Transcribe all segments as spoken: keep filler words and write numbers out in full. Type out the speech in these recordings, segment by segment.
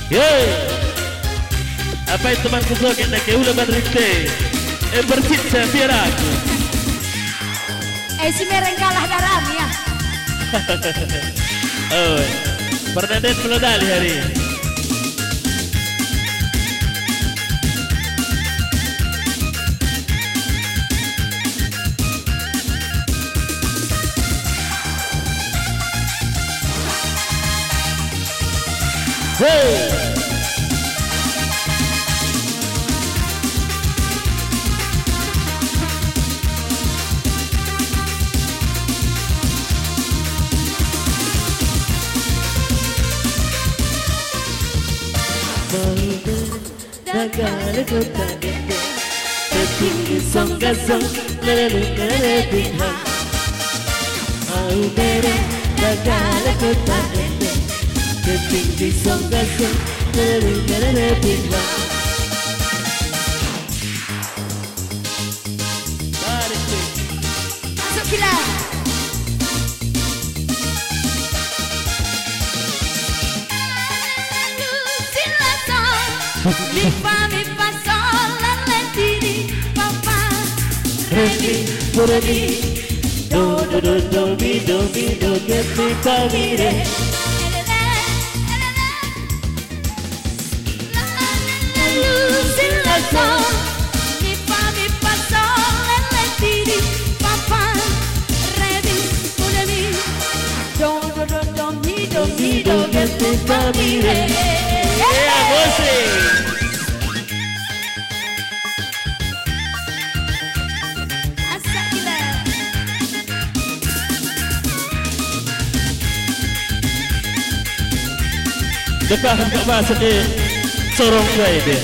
Yeay. Apa itu teman kuzokin na ke ula badrite. E bersit sa fieraku. Eh si mereng kalah dalam ya. Oh, Bernadette meledali hari ini. Hey! Negara kota Indo tertinggi songgasong lalu kelebihang mau merah negara kota Indo tertinggi songgasong lalu kelebihang. Masuk gila. Mi fa mi fa sol la la di di fa fa re mi re mi do do do do mi do mi do get me fa mi re la lu si la sol mi fa mi fa sol la la di di fa fa re mi re mi do do do do mi do mi do get me fa mi re. Yeah, você. Dekat hendak bahasa ni sorong saya dia.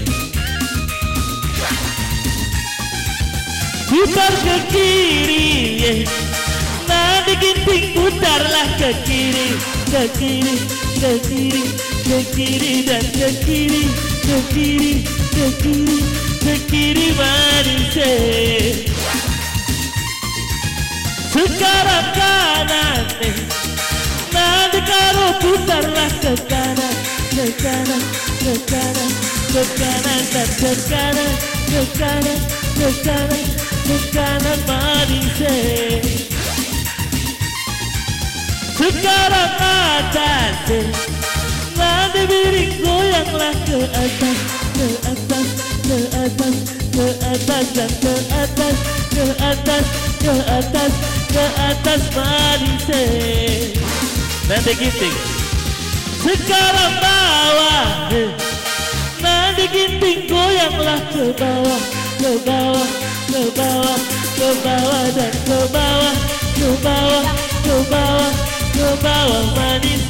Putar ke kiri, nanti ginting putarlah ke kiri, ke kiri, ke kiri, ke kiri dan ke kiri, ke kiri, ke kiri, ke kiri manis. Sekarang kanan. Nanti kalau putarlah ke kanan, ke kanan, ke kanan, ke kanan dan ke kanan, ke kanan, ke kanan, ke kanan manis. Sekarang atas, nanti miring goyanglah ke atas, ke atas, ke atas, ke atas dan ke atas, ke atas, ke atas, ke atas manis. Nanti ginting sekarang bawah, nanti ginting goyanglah ke bawah, ke bawah, ke bawah, ke bawah dan ke bawah, ke bawah, ke bawah, ke bawah manis.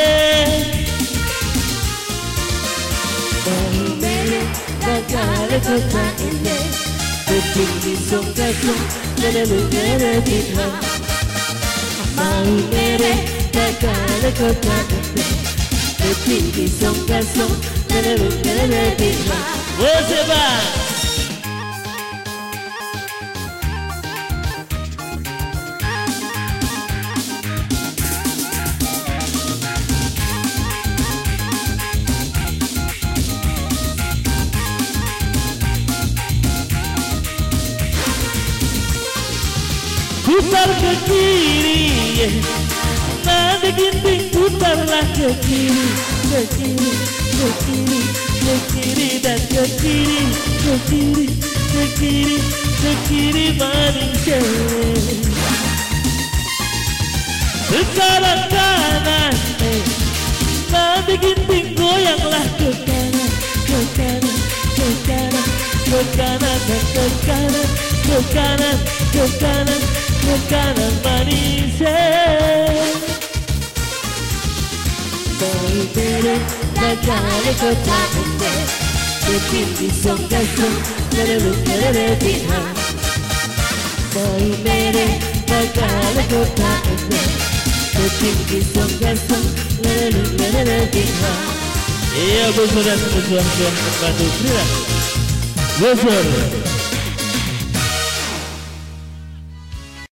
Mau merah negara kota Indo tertinggi songgasong lalu kelebihang. Mau merah negara kota Indo tertinggi songgasong lalu kelebihang. Você vai. Putar ke kiri, nanti ginting putarlah ke kiri, ke kiri, ke kiri, ke kiri dan ke kiri, ke kiri, ke kiri, ke kiri manis. Sekarang kanan, nanti ginting goyanglah ke kanan, ke kanan, ke kanan, ke kanan dan ke kanan, ke kanan, ke kanan, ke kanan manis. Mau merah negara kota Indo tertinggi songgasong lalu kelebihang. Mau merah negara kota Indo tertinggi songgasong lalu kelebihang. Iya, bos sudah sudah sudah membantu. Bos.